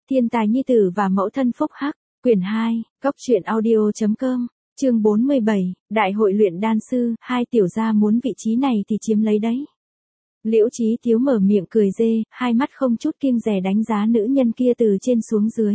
Thiên tài nhi tử và mẫu thân phúc hắc, quyển 2, Cốc truyện audio.com, chương 47, Đại hội luyện đan sư, hai tiểu gia muốn vị trí này thì chiếm lấy đấy. Liễu Chí Tiếu mở miệng cười dê, hai mắt không chút kiêng dè đánh giá nữ nhân kia từ trên xuống dưới.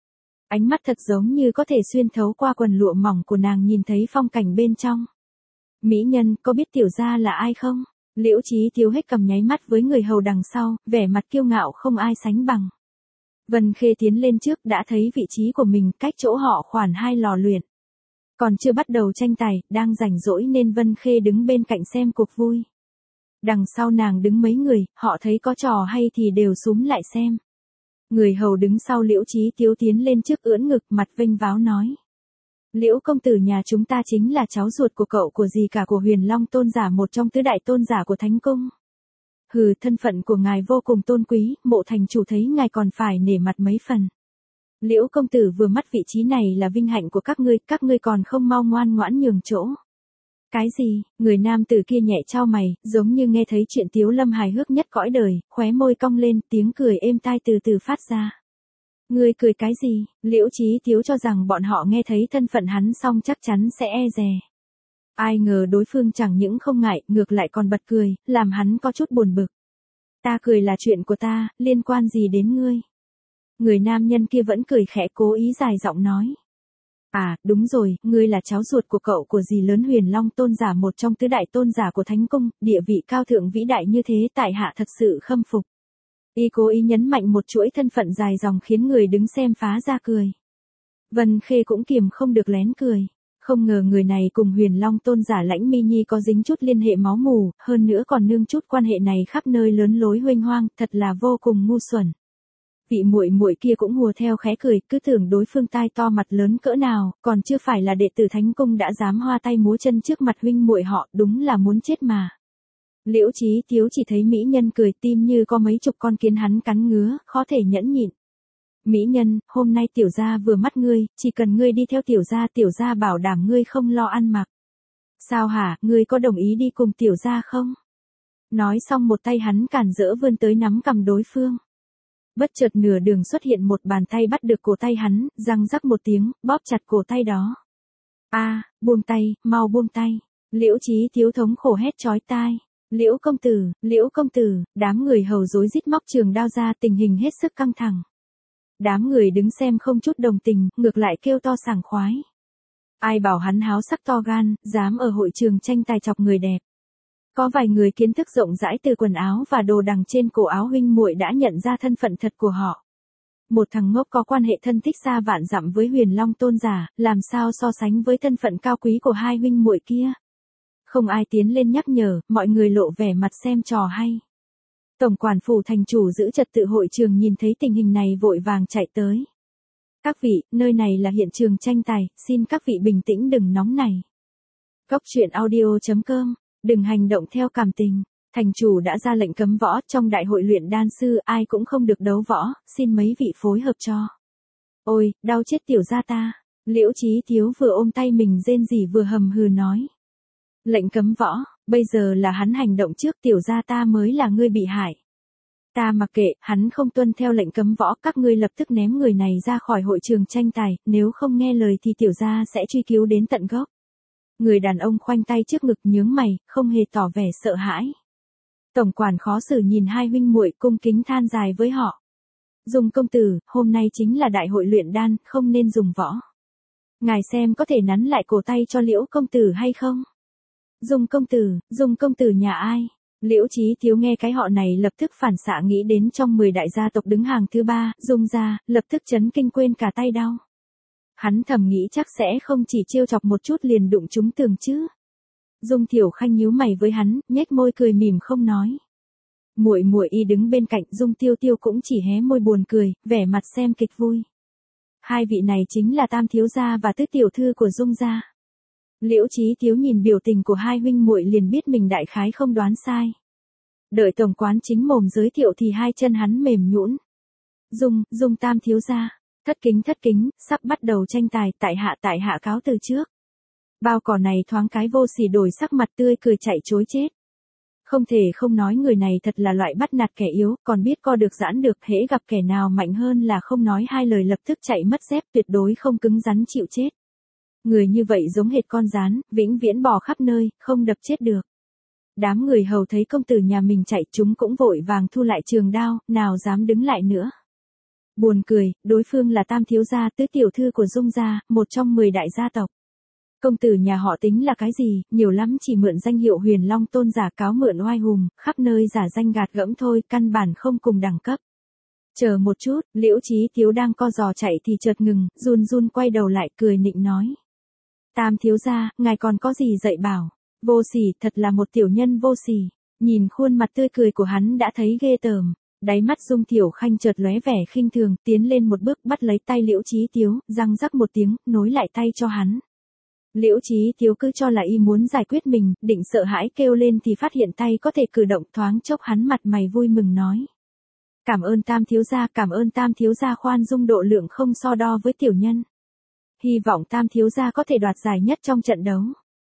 Ánh mắt thật giống như có thể xuyên thấu qua quần lụa mỏng của nàng nhìn thấy phong cảnh bên trong. Mỹ nhân, có biết tiểu gia là ai không? Liễu Chí Tiếu hết cầm nháy mắt với người hầu đằng sau, vẻ mặt kiêu ngạo không ai sánh bằng. Vân Khê tiến lên trước đã thấy vị trí của mình cách chỗ họ khoảng 2 lò luyện. Còn chưa bắt đầu tranh tài, đang rảnh rỗi nên Vân Khê đứng bên cạnh xem cuộc vui. Đằng sau nàng đứng mấy người, họ thấy có trò hay thì đều xúm lại xem. Người hầu đứng sau Liễu Chí Tiếu tiến lên trước ưỡn ngực mặt vênh váo nói. Liễu công tử nhà chúng ta chính là cháu ruột của cậu của dì cả của Huyền Long tôn giả, một trong tứ đại tôn giả của Thánh Cung. Hừ, thân phận của ngài vô cùng tôn quý, mộ thành chủ thấy ngài còn phải nể mặt mấy phần. Liễu công tử vừa mắt vị trí này là vinh hạnh của các ngươi còn không mau ngoan ngoãn nhường chỗ. Cái gì? Người nam tử kia nhẹ chau mày, giống như nghe thấy chuyện Tiếu Lâm hài hước nhất cõi đời, khóe môi cong lên, tiếng cười êm tai từ từ phát ra. Ngươi cười cái gì? Liễu Chí Tiếu cho rằng bọn họ nghe thấy thân phận hắn xong chắc chắn sẽ e dè. Ai ngờ đối phương chẳng những không ngại, ngược lại còn bật cười, làm hắn có chút buồn bực. Ta cười là chuyện của ta, liên quan gì đến ngươi? Người nam nhân kia vẫn cười khẽ cố ý dài giọng nói. À, đúng rồi, ngươi là cháu ruột của cậu của dì lớn Huyền Long tôn giả, một trong tứ đại tôn giả của Thánh Cung, địa vị cao thượng vĩ đại như thế tại hạ thật sự khâm phục. Y cố ý nhấn mạnh một chuỗi thân phận dài dòng khiến người đứng xem phá ra cười. Vân Khê cũng kiềm không được lén cười. Không ngờ người này cùng Huyền Long tôn giả Lãnh Mi Nhi có dính chút liên hệ máu mủ, hơn nữa còn nương chút quan hệ này khắp nơi lớn lối huênh hoang, thật là vô cùng ngu xuẩn. Vị muội muội kia cũng hùa theo khẽ cười, cứ tưởng đối phương tai to mặt lớn cỡ nào, còn chưa phải là đệ tử Thánh Cung đã dám hoa tay múa chân trước mặt huynh muội họ, đúng là muốn chết mà. Liễu Chí Tiếu chỉ thấy mỹ nhân cười, tim như có mấy chục con kiến hắn cắn ngứa, khó thể nhẫn nhịn. Mỹ nhân, hôm nay tiểu gia vừa mắt ngươi, chỉ cần ngươi đi theo tiểu gia bảo đảm ngươi không lo ăn mặc. Sao hả, ngươi có đồng ý đi cùng tiểu gia không? Nói xong một tay hắn cản rỡ vươn tới nắm cầm đối phương. Bất chợt nửa đường xuất hiện một bàn tay bắt được cổ tay hắn, răng rắc một tiếng, bóp chặt cổ tay đó. A, buông tay, mau buông tay. Liễu Chí Tiếu thống khổ hét chói tai. Liễu công tử, đám người hầu rối rít móc trường đao ra, tình hình hết sức căng thẳng. Đám người đứng xem không chút đồng tình, ngược lại kêu to sảng khoái. Ai bảo hắn háo sắc to gan, dám ở hội trường tranh tài chọc người đẹp. Có vài người kiến thức rộng rãi từ quần áo và đồ đằng trên cổ áo huynh muội đã nhận ra thân phận thật của họ. Một thằng ngốc có quan hệ thân thích xa vạn dặm với Huyền Long tôn giả, làm sao so sánh với thân phận cao quý của hai huynh muội kia. Không ai tiến lên nhắc nhở, mọi người lộ vẻ mặt xem trò hay. Tổng quản phủ thành chủ giữ trật tự hội trường nhìn thấy tình hình này vội vàng chạy tới. Các vị, nơi này là hiện trường tranh tài, xin các vị bình tĩnh đừng nóng này. Cốc truyện audio.com, đừng hành động theo cảm tình. Thành chủ đã ra lệnh cấm võ, trong đại hội luyện đan sư ai cũng không được đấu võ, xin mấy vị phối hợp cho. Ôi, đau chết tiểu gia ta. Liễu Chí Tiếu vừa ôm tay mình rên rỉ vừa hầm hừ nói. Lệnh cấm võ, bây giờ là hắn hành động trước, tiểu gia ta mới là người bị hại. Ta mặc kệ, hắn không tuân theo lệnh cấm võ, các ngươi lập tức ném người này ra khỏi hội trường tranh tài, nếu không nghe lời thì tiểu gia sẽ truy cứu đến tận gốc. Người đàn ông khoanh tay trước ngực nhướng mày, không hề tỏ vẻ sợ hãi. Tổng quản khó xử nhìn hai huynh muội cung kính than dài với họ. Dung công tử, hôm nay chính là đại hội luyện đan, không nên dùng võ. Ngài xem có thể nắn lại cổ tay cho Liễu công tử hay không? Dung công tử nhà ai? Liễu Chí Tiếu nghe cái họ này lập tức phản xạ nghĩ đến trong 10 đại gia tộc đứng hàng thứ 3, Dung gia, lập tức chấn kinh quên cả tay đau. Hắn thầm nghĩ chắc sẽ không chỉ trêu chọc một chút liền đụng trúng tường chứ. Dung Tiểu Khanh nhíu mày với hắn, nhếch môi cười mỉm không nói. Muội muội y đứng bên cạnh, Dung Tiêu Tiêu cũng chỉ hé môi buồn cười, vẻ mặt xem kịch vui. Hai vị này chính là Tam thiếu gia và Tứ tiểu thư của Dung gia. Liễu Chí Tiếu nhìn biểu tình của hai huynh muội liền biết mình đại khái không đoán sai. Đợi tổng quán chính mồm giới thiệu thì hai chân hắn mềm nhũn. Dung Tam thiếu gia, thất kính, sắp bắt đầu tranh tài, tại hạ cáo từ trước. Bao cỏ này thoáng cái vô sỉ đổi sắc mặt tươi cười chạy chối chết. Không thể không nói người này thật là loại bắt nạt kẻ yếu, còn biết co được giãn được, hễ gặp kẻ nào mạnh hơn là không nói hai lời lập tức chạy mất dép, tuyệt đối không cứng rắn chịu chết. Người như vậy giống hệt con gián, vĩnh viễn bò khắp nơi, không đập chết được. Đám người hầu thấy công tử nhà mình chạy, chúng cũng vội vàng thu lại trường đao, nào dám đứng lại nữa. Buồn cười, đối phương là Tam thiếu gia, tứ tiểu thư của Dung gia, một trong 10 đại gia tộc. Công tử nhà họ tính là cái gì, nhiều lắm chỉ mượn danh hiệu Huyền Long Tôn giả cáo mượn oai hùng, khắp nơi giả danh gạt gẫm thôi, căn bản không cùng đẳng cấp. Chờ một chút, Liễu Chí Tiếu đang co giò chạy thì chợt ngừng, run run quay đầu lại cười nịnh nói. Tam thiếu gia, ngài còn có gì dạy bảo? Vô sỉ, thật là một tiểu nhân vô sỉ. Nhìn khuôn mặt tươi cười của hắn đã thấy ghê tởm. Đáy mắt Dung Tiểu Khanh chợt lóe vẻ khinh thường, tiến lên một bước bắt lấy tay Liễu Chí Tiếu, răng rắc một tiếng, nối lại tay cho hắn. Liễu Chí Tiếu cứ cho là y muốn giải quyết mình, định sợ hãi kêu lên thì phát hiện tay có thể cử động, thoáng chốc hắn mặt mày vui mừng nói. Cảm ơn Tam thiếu gia, cảm ơn Tam thiếu gia khoan dung độ lượng không so đo với tiểu nhân. Hy vọng Tam thiếu gia có thể đoạt giải nhất trong trận đấu.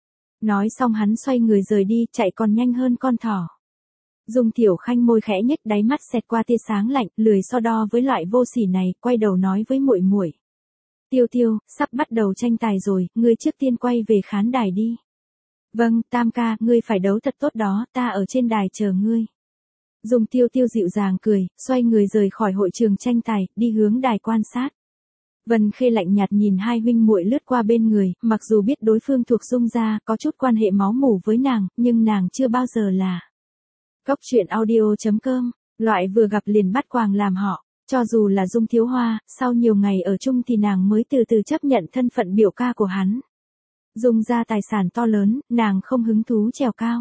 Nói xong hắn xoay người rời đi, chạy còn nhanh hơn con thỏ. Dung Tiểu Khanh môi khẽ nhếch, đáy mắt xẹt qua tia sáng lạnh, lười so đo với loại vô sỉ này, quay đầu nói với muội muội. Tiêu Tiêu, sắp bắt đầu tranh tài rồi, ngươi trước tiên quay về khán đài đi. Vâng, Tam ca, ngươi phải đấu thật tốt đó, ta ở trên đài chờ ngươi. Dung Tiêu Tiêu dịu dàng cười, xoay người rời khỏi hội trường tranh tài, đi hướng đài quan sát. Vân Khê lạnh nhạt nhìn hai huynh muội lướt qua bên người, mặc dù biết đối phương thuộc Dung gia, có chút quan hệ máu mủ với nàng, nhưng nàng chưa bao giờ là. Góc truyện audio.com, loại vừa gặp liền bắt quàng làm họ, cho dù là Dung Thiếu Hoa, sau nhiều ngày ở chung thì nàng mới từ từ chấp nhận thân phận biểu ca của hắn. Dung gia tài sản to lớn, nàng không hứng thú trèo cao.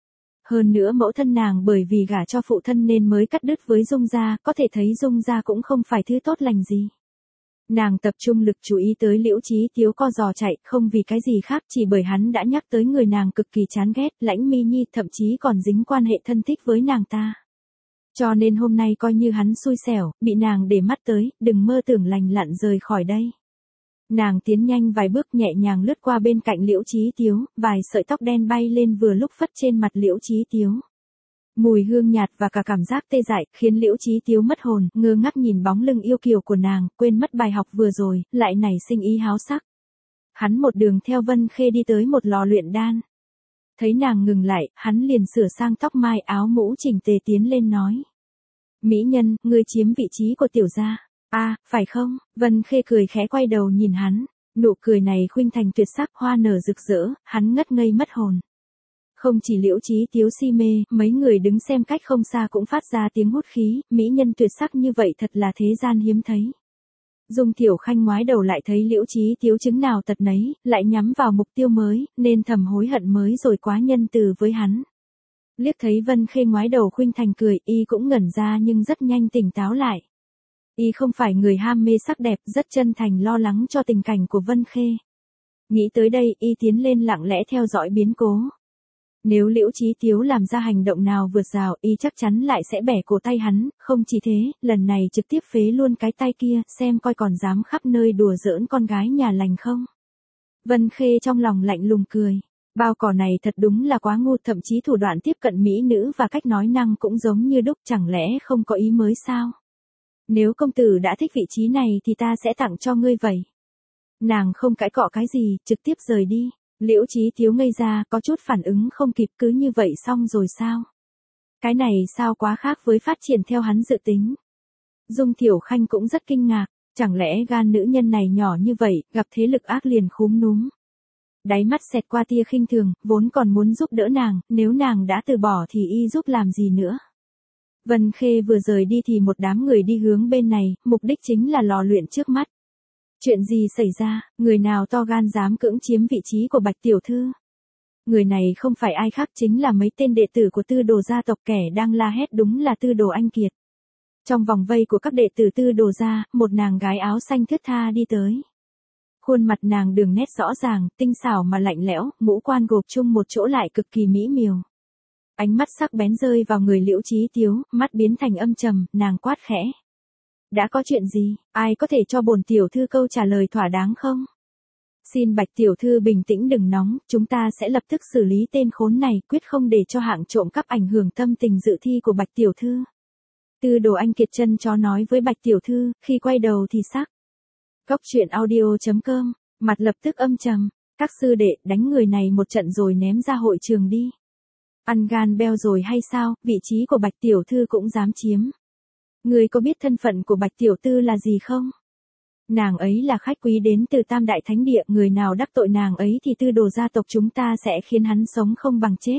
Hơn nữa mẫu thân nàng bởi vì gả cho phụ thân nên mới cắt đứt với Dung gia, có thể thấy Dung gia cũng không phải thứ tốt lành gì. Nàng tập trung lực chú ý tới Liễu Chí Tiếu co giò chạy, không vì cái gì khác, chỉ bởi hắn đã nhắc tới người nàng cực kỳ chán ghét, Lãnh Mi Nhi, thậm chí còn dính quan hệ thân thích với nàng ta. Cho nên hôm nay coi như hắn xui xẻo, bị nàng để mắt tới, đừng mơ tưởng lành lặn rời khỏi đây. Nàng tiến nhanh vài bước, nhẹ nhàng lướt qua bên cạnh Liễu Chí Tiếu, vài sợi tóc đen bay lên vừa lúc phất trên mặt Liễu Chí Tiếu. Mùi hương nhạt và cả cảm giác tê dại, khiến Liễu Chí Tiếu mất hồn, ngơ ngác nhìn bóng lưng yêu kiều của nàng, quên mất bài học vừa rồi, lại nảy sinh ý háo sắc. Hắn một đường theo Vân Khê đi tới một lò luyện đan. Thấy nàng ngừng lại, hắn liền sửa sang tóc mai, áo mũ chỉnh tề tiến lên nói. Mỹ nhân, ngươi chiếm vị trí của tiểu gia. À, phải không? Vân Khê cười khẽ quay đầu nhìn hắn. Nụ cười này khuynh thành tuyệt sắc, hoa nở rực rỡ, hắn ngất ngây mất hồn. Không chỉ Liễu Chí Tiếu si mê, mấy người đứng xem cách không xa cũng phát ra tiếng hút khí, mỹ nhân tuyệt sắc như vậy thật là thế gian hiếm thấy. Dung Tiểu Khanh ngoái đầu lại thấy Liễu Chí Tiếu chứng nào tật nấy, lại nhắm vào mục tiêu mới, nên thầm hối hận mới rồi quá nhân từ với hắn. Liếc thấy Vân Khê ngoái đầu khuynh thành cười, y cũng ngẩn ra nhưng rất nhanh tỉnh táo lại. Y không phải người ham mê sắc đẹp, rất chân thành lo lắng cho tình cảnh của Vân Khê. Nghĩ tới đây, y tiến lên lặng lẽ theo dõi biến cố. Nếu Liễu Chí Tiếu làm ra hành động nào vượt rào, y chắc chắn lại sẽ bẻ cổ tay hắn, không chỉ thế, lần này trực tiếp phế luôn cái tay kia, xem coi còn dám khắp nơi đùa giỡn con gái nhà lành không. Vân Khê trong lòng lạnh lùng cười. Bao cỏ này thật đúng là quá ngu, thậm chí thủ đoạn tiếp cận mỹ nữ và cách nói năng cũng giống như đúc, chẳng lẽ không có ý mới sao? Nếu công tử đã thích vị trí này thì ta sẽ tặng cho ngươi vậy. Nàng không cãi cọ cái gì, trực tiếp rời đi. Liễu Chí Tiếu ngây ra, có chút phản ứng không kịp, cứ như vậy xong rồi sao? Cái này sao quá khác với phát triển theo hắn dự tính. Dung Tiểu Khanh cũng rất kinh ngạc, chẳng lẽ gan nữ nhân này nhỏ như vậy, gặp thế lực ác liền khúm núm. Đáy mắt xẹt qua tia khinh thường, vốn còn muốn giúp đỡ nàng, nếu nàng đã từ bỏ thì y giúp làm gì nữa. Vân Khê vừa rời đi thì một đám người đi hướng bên này, mục đích chính là lò luyện trước mắt. Chuyện gì xảy ra, người nào to gan dám cưỡng chiếm vị trí của Bạch tiểu thư? Người này không phải ai khác chính là mấy tên đệ tử của Tư Đồ gia tộc, kẻ đang la hét đúng là Tư Đồ Anh Kiệt. Trong vòng vây của các đệ tử Tư Đồ gia, một nàng gái áo xanh thướt tha đi tới. Khuôn mặt nàng đường nét rõ ràng, tinh xảo mà lạnh lẽo, ngũ quan gộp chung một chỗ lại cực kỳ mỹ miều. Ánh mắt sắc bén rơi vào người Liễu Chí Tiếu, mắt biến thành âm trầm, nàng quát khẽ. Đã có chuyện gì, ai có thể cho bổn tiểu thư câu trả lời thỏa đáng không? Xin Bạch tiểu thư bình tĩnh đừng nóng, chúng ta sẽ lập tức xử lý tên khốn này, quyết không để cho hạng trộm cắp ảnh hưởng tâm tình dự thi của Bạch tiểu thư. Tư Đồ Anh Kiệt chân chó nói với Bạch tiểu thư, khi quay đầu thì sắc. Cốc truyện audio.com, mặt lập tức âm trầm, các sư đệ đánh người này một trận rồi ném ra hội trường đi. Ăn gan beo rồi hay sao, vị trí của Bạch tiểu thư cũng dám chiếm. Người có biết thân phận của Bạch tiểu thư là gì không? Nàng ấy là khách quý đến từ Tam Đại Thánh Địa, người nào đắc tội nàng ấy thì Tư Đồ gia tộc chúng ta sẽ khiến hắn sống không bằng chết.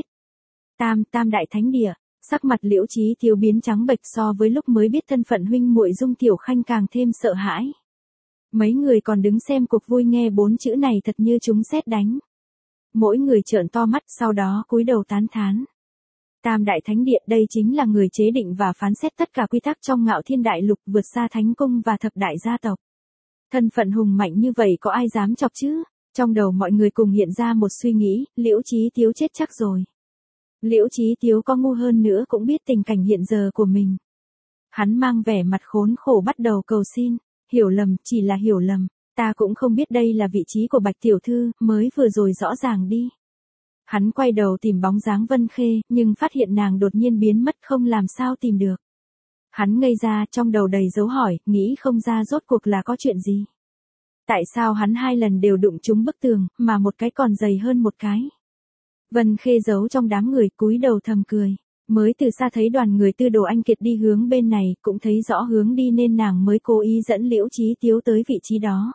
Tam Đại Thánh Địa, sắc mặt Liễu Chí Thiếu biến trắng bệch, so với lúc mới biết thân phận huynh muội Dung Tiểu Khanh càng thêm sợ hãi. Mấy người còn đứng xem cuộc vui nghe 4 chữ này thật như chúng sét đánh. Mỗi người trợn to mắt, sau đó cúi đầu tán thán. Tam Đại Thánh Địa đây chính là người chế định và phán xét tất cả quy tắc trong Ngạo Thiên Đại Lục, vượt xa Thánh Cung và thập đại gia tộc. Thân phận hùng mạnh như vậy có ai dám chọc chứ? Trong đầu mọi người cùng hiện ra một suy nghĩ, Liễu Chí Thiếu chết chắc rồi. Liễu Chí Thiếu có ngu hơn nữa cũng biết tình cảnh hiện giờ của mình. Hắn mang vẻ mặt khốn khổ bắt đầu cầu xin, hiểu lầm, chỉ là hiểu lầm, ta cũng không biết đây là vị trí của Bạch tiểu thư, mới vừa rồi rõ ràng đi. Hắn quay đầu tìm bóng dáng Vân Khê, nhưng phát hiện nàng đột nhiên biến mất, không làm sao tìm được. Hắn ngây ra, trong đầu đầy dấu hỏi, nghĩ không ra rốt cuộc là có chuyện gì. Tại sao hắn 2 lần đều đụng trúng bức tường, mà một cái còn dày hơn một cái. Vân Khê giấu trong đám người, cúi đầu thầm cười. Mới từ xa thấy đoàn người Tư Đồ Anh Kiệt đi hướng bên này, cũng thấy rõ hướng đi nên nàng mới cố ý dẫn Liễu Chí Thiếu tới vị trí đó.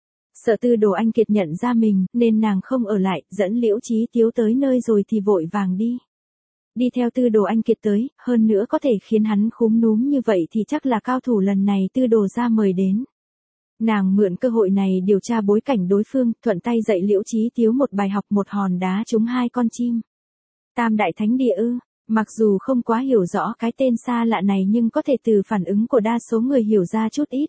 Sợ Tư Đồ Anh Kiệt nhận ra mình, nên nàng không ở lại, dẫn Liễu Chí Thiếu tới nơi rồi thì vội vàng đi. Đi theo Tư Đồ Anh Kiệt tới, hơn nữa có thể khiến hắn khúm núm như vậy thì chắc là cao thủ lần này Tư Đồ gia mời đến. Nàng mượn cơ hội này điều tra bối cảnh đối phương, thuận tay dạy Liễu Chí Thiếu một bài học, một hòn đá trúng 2 con chim. Tam Đại Thánh Địa ư? Mặc dù không quá hiểu rõ cái tên xa lạ này nhưng có thể từ phản ứng của đa số người hiểu ra chút ít.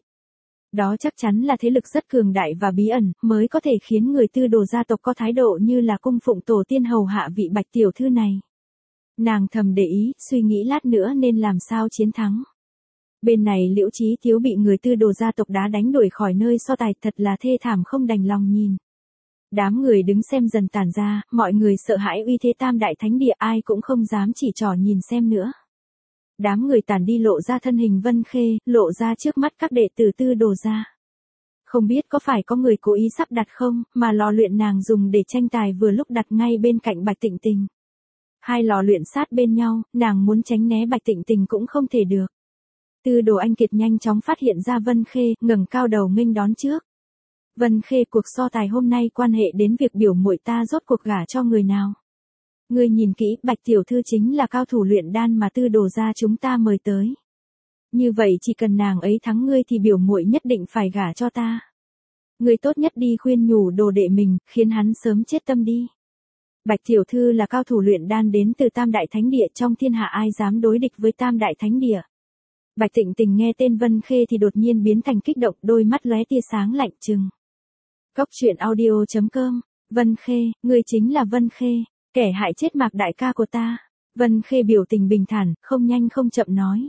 Đó chắc chắn là thế lực rất cường đại và bí ẩn, mới có thể khiến người Tư Đồ gia tộc có thái độ như là cung phụng tổ tiên hầu hạ vị Bạch tiểu thư này. Nàng thầm để ý, suy nghĩ lát nữa nên làm sao chiến thắng. Bên này Liễu Chí Thiếu bị người Tư Đồ gia tộc đá đánh đuổi khỏi nơi so tài, thật là thê thảm không đành lòng nhìn. Đám người đứng xem dần tản ra, mọi người sợ hãi uy thế Tam Đại Thánh Địa, ai cũng không dám chỉ trỏ nhìn xem nữa. Đám người tản đi, lộ ra thân hình Vân Khê, lộ ra trước mắt các đệ tử Tư Đồ gia. Không biết có phải có người cố ý sắp đặt không, mà lò luyện nàng dùng để tranh tài vừa lúc đặt ngay bên cạnh Bạch Tịnh Tình. 2 lò luyện sát bên nhau, nàng muốn tránh né Bạch Tịnh Tình cũng không thể được. Tư Đồ Anh Kiệt nhanh chóng phát hiện ra Vân Khê, ngẩng cao đầu nghênh đón trước. Vân Khê, cuộc so tài hôm nay quan hệ đến việc biểu muội ta rốt cuộc gả cho người nào. Ngươi nhìn kỹ, Bạch tiểu thư chính là cao thủ luyện đan mà Tư Đồ gia chúng ta mời tới. Như vậy chỉ cần nàng ấy thắng ngươi thì biểu muội nhất định phải gả cho ta. Ngươi tốt nhất đi khuyên nhủ đồ đệ mình, khiến hắn sớm chết tâm đi. Bạch tiểu thư là cao thủ luyện đan đến từ Tam Đại Thánh Địa, trong thiên hạ ai dám đối địch với Tam Đại Thánh Địa. Bạch Tịnh Tình nghe tên Vân Khê thì đột nhiên biến thành kích động, đôi mắt lóe tia sáng lạnh trừng. Cốc truyện audio.com, Vân Khê, ngươi chính là Vân Khê, kẻ hại chết Mạc đại ca của ta. Vân Khê biểu tình bình thản, không nhanh không chậm nói.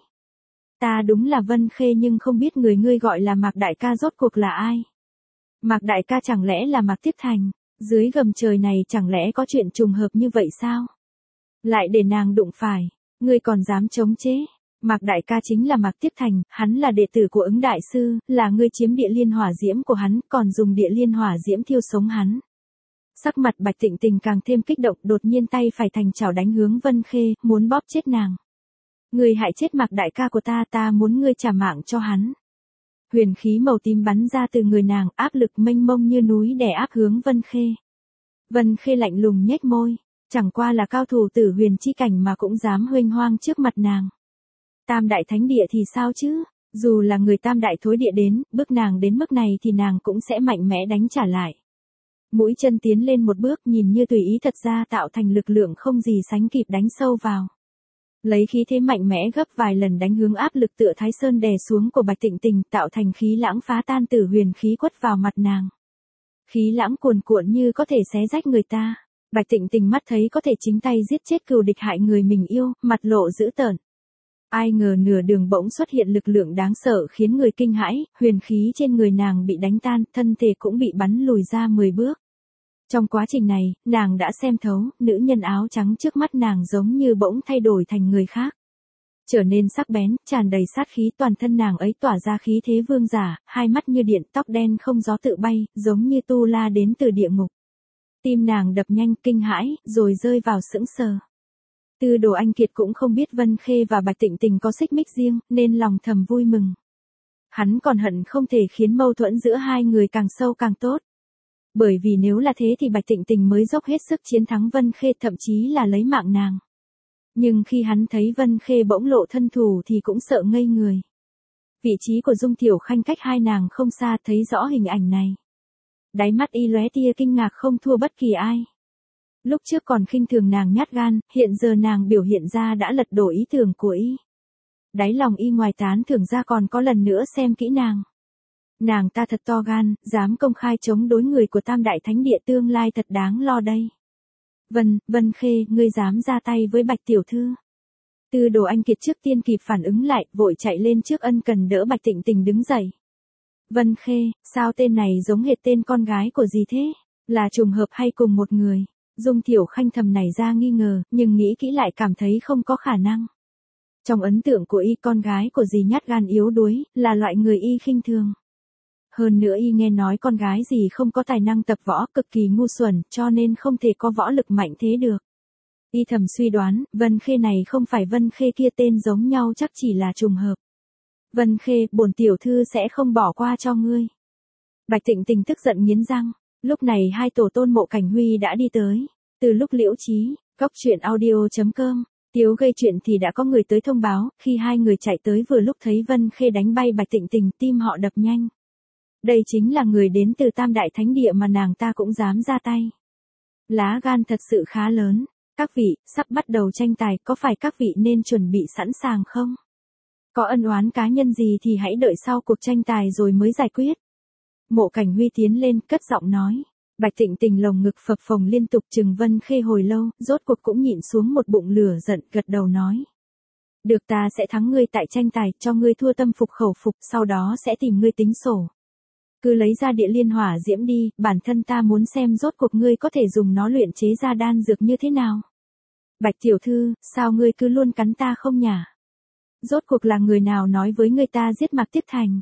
Ta đúng là Vân Khê nhưng không biết người ngươi gọi là Mạc đại ca rốt cuộc là ai. Mạc đại ca chẳng lẽ là Mạc Tiếp Thành, dưới gầm trời này chẳng lẽ có chuyện trùng hợp như vậy sao? Lại để nàng đụng phải, ngươi còn dám chống chế. Mạc đại ca chính là Mạc Tiếp Thành, hắn là đệ tử của Ứng đại sư, là ngươi chiếm địa liên hỏa diễm của hắn, còn dùng địa liên hỏa diễm thiêu sống hắn. Sắc mặt Bạch Tịnh Tình càng thêm kích động, đột nhiên tay phải thành chảo đánh hướng Vân Khê, muốn bóp chết nàng. Ngươi hại chết Mạc đại ca của ta, ta muốn ngươi trả mạng cho hắn. Huyền khí màu tím bắn ra từ người nàng, áp lực mênh mông như núi đè áp hướng Vân Khê. Vân Khê lạnh lùng nhếch môi, chẳng qua là cao thủ tử huyền chi cảnh mà cũng dám huênh hoang trước mặt nàng. Tam Đại Thánh Địa thì sao chứ, dù là người Tam Đại Thối Địa đến, bước nàng đến mức này thì nàng cũng sẽ mạnh mẽ đánh trả lại. Mũi chân tiến lên một bước, nhìn như tùy ý, thật ra tạo thành lực lượng không gì sánh kịp đánh sâu vào. Lấy khí thế mạnh mẽ gấp vài lần đánh hướng áp lực tựa Thái Sơn đè xuống của Bạch Tịnh Tình, tạo thành khí lãng phá tan tử huyền khí quất vào mặt nàng. Khí lãng cuồn cuộn như có thể xé rách người ta. Bạch Tịnh Tình mắt thấy có thể chính tay giết chết cừu địch hại người mình yêu, mặt lộ dữ tợn. Ai ngờ nửa đường bỗng xuất hiện lực lượng đáng sợ khiến người kinh hãi, huyền khí trên người nàng bị đánh tan, thân thể cũng bị bắn lùi ra 10 bước. Trong quá trình này, nàng đã xem thấu, nữ nhân áo trắng trước mắt nàng giống như bỗng thay đổi thành người khác. Trở nên sắc bén, tràn đầy sát khí, toàn thân nàng ấy tỏa ra khí thế vương giả, hai mắt như điện, tóc đen không gió tự bay, giống như tu la đến từ địa ngục. Tim nàng đập nhanh, kinh hãi, rồi rơi vào sững sờ. Tư Đồ Anh Kiệt cũng không biết Vân Khê và Bạch Tịnh Tình có xích mích riêng, nên lòng thầm vui mừng. Hắn còn hận không thể khiến mâu thuẫn giữa hai người càng sâu càng tốt. Bởi vì nếu là thế thì Bạch Tịnh Tình mới dốc hết sức chiến thắng Vân Khê, thậm chí là lấy mạng nàng. Nhưng khi hắn thấy Vân Khê bỗng lộ thân thủ thì cũng sợ ngây người. Vị trí của Dung Tiểu Khanh cách hai nàng không xa, thấy rõ hình ảnh này. Đáy mắt y lóe tia kinh ngạc không thua bất kỳ ai. Lúc trước còn khinh thường nàng nhát gan, hiện giờ nàng biểu hiện ra đã lật đổ ý tưởng của y. Đáy lòng y ngoài tán thưởng ra còn có lần nữa xem kỹ nàng. Nàng ta thật to gan, dám công khai chống đối người của Tam Đại Thánh Địa, tương lai thật đáng lo đây. Vân Khê, ngươi dám ra tay với Bạch tiểu thư. Tư Đồ Anh Kiệt trước tiên kịp phản ứng lại, vội chạy lên trước ân cần đỡ Bạch Tịnh Tình đứng dậy. Vân Khê, sao tên này giống hệt tên con gái của dì thế? Là trùng hợp hay cùng một người? Dung Tiểu Khanh thầm nảy ra nghi ngờ, nhưng nghĩ kỹ lại cảm thấy không có khả năng. Trong ấn tượng của y, con gái của dì nhát gan yếu đuối, là loại người y khinh thường. Hơn nữa y nghe nói con gái dì không có tài năng tập võ, cực kỳ ngu xuẩn, cho nên không thể có võ lực mạnh thế được. Y thầm suy đoán, Vân Khê này không phải Vân Khê kia, tên giống nhau chắc chỉ là trùng hợp. Vân Khê, bổn tiểu thư sẽ không bỏ qua cho ngươi. Bạch Tịnh Tình tức giận nghiến răng. Lúc này hai tổ tôn Mộ Cảnh Huy đã đi tới. Từ lúc Liễu Chí, coctruyện.audio.com, Tiếu gây chuyện thì đã có người tới thông báo, khi hai người chạy tới vừa lúc thấy Vân Khê đánh bay Bạch Tịnh Tình, tim họ đập nhanh. Đây chính là người đến từ Tam Đại Thánh Địa mà nàng ta cũng dám ra tay. Lá gan thật sự khá lớn. Các vị, sắp bắt đầu tranh tài, có phải các vị nên chuẩn bị sẵn sàng không? Có ân oán cá nhân gì thì hãy đợi sau cuộc tranh tài rồi mới giải quyết. Mộ Cảnh Huy tiến lên, cất giọng nói. Bạch Tịnh Tình lồng ngực phập phồng liên tục chừng Vân Khê hồi lâu, rốt cuộc cũng nhịn xuống một bụng lửa giận, gật đầu nói. Được, ta sẽ thắng ngươi tại tranh tài, cho ngươi thua tâm phục khẩu phục, sau đó sẽ tìm ngươi tính sổ. Cứ lấy ra địa liên hỏa diễm đi, bản thân ta muốn xem rốt cuộc ngươi có thể dùng nó luyện chế ra đan dược như thế nào. Bạch tiểu thư, sao ngươi cứ luôn cắn ta không nhả? Rốt cuộc là người nào nói với ngươi ta giết Mạc Tiếp Thành?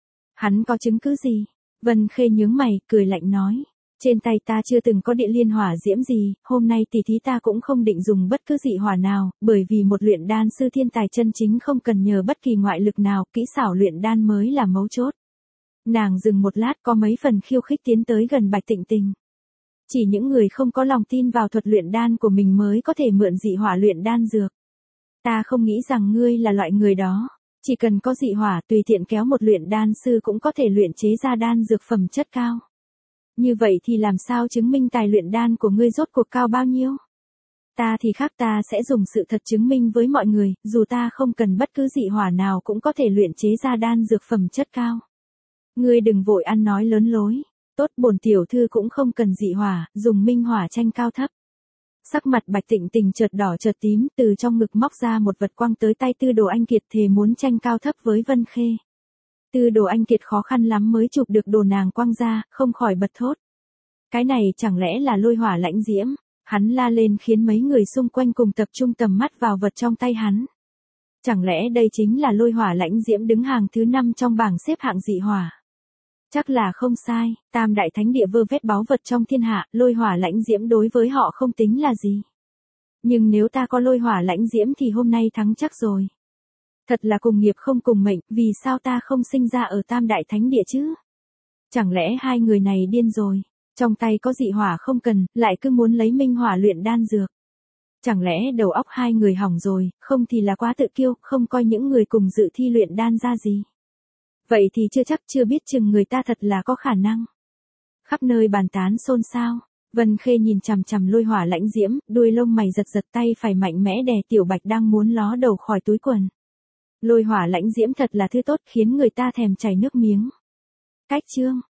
Hắn có chứng cứ gì? Vân Khê nhướng mày, cười lạnh nói. Trên tay ta chưa từng có địa liên hỏa diễm gì, hôm nay tỷ thí ta cũng không định dùng bất cứ dị hỏa nào, bởi vì một luyện đan sư thiên tài chân chính không cần nhờ bất kỳ ngoại lực nào, kỹ xảo luyện đan mới là mấu chốt. Nàng dừng một lát, có mấy phần khiêu khích tiến tới gần Bạch Tịnh Tình. Chỉ những người không có lòng tin vào thuật luyện đan của mình mới có thể mượn dị hỏa luyện đan dược. Ta không nghĩ rằng ngươi là loại người đó. Chỉ cần có dị hỏa, tùy tiện kéo một luyện đan sư cũng có thể luyện chế ra đan dược phẩm chất cao. Như vậy thì làm sao chứng minh tài luyện đan của ngươi rốt cuộc cao bao nhiêu? Ta thì khác, ta sẽ dùng sự thật chứng minh với mọi người, dù ta không cần bất cứ dị hỏa nào cũng có thể luyện chế ra đan dược phẩm chất cao. Ngươi đừng vội ăn nói lớn lối. Tốt, bổn tiểu thư cũng không cần dị hỏa, dùng minh hỏa tranh cao thấp. Sắc mặt Bạch Tịnh Tình chợt đỏ chợt tím, từ trong ngực móc ra một vật quăng tới tay Tư Đồ Anh Kiệt, thề muốn tranh cao thấp với Vân Khê. Tư Đồ Anh Kiệt khó khăn lắm mới chụp được đồ nàng quăng ra, không khỏi bật thốt. Cái này chẳng lẽ là lôi hỏa lãnh diễm? Hắn la lên khiến mấy người xung quanh cùng tập trung tầm mắt vào vật trong tay hắn. Chẳng lẽ đây chính là lôi hỏa lãnh diễm đứng hàng thứ 5 trong bảng xếp hạng dị hỏa? Chắc là không sai, Tam Đại Thánh Địa vơ vét báu vật trong thiên hạ, lôi hỏa lãnh diễm đối với họ không tính là gì. Nhưng nếu ta có lôi hỏa lãnh diễm thì hôm nay thắng chắc rồi. Thật là cùng nghiệp không cùng mệnh, vì sao ta không sinh ra ở Tam Đại Thánh Địa chứ? Chẳng lẽ hai người này điên rồi, trong tay có dị hỏa không cần, lại cứ muốn lấy minh hỏa luyện đan dược. Chẳng lẽ đầu óc hai người hỏng rồi, không thì là quá tự kiêu, không coi những người cùng dự thi luyện đan ra gì. Vậy thì chưa biết chừng người ta thật là có khả năng. Khắp nơi bàn tán xôn xao, Vân Khê nhìn chằm chằm lôi hỏa lãnh diễm, đuôi lông mày giật giật, tay phải mạnh mẽ đè Tiểu Bạch đang muốn ló đầu khỏi túi quần. Lôi hỏa lãnh diễm thật là thứ tốt, khiến người ta thèm chảy nước miếng. Cách chương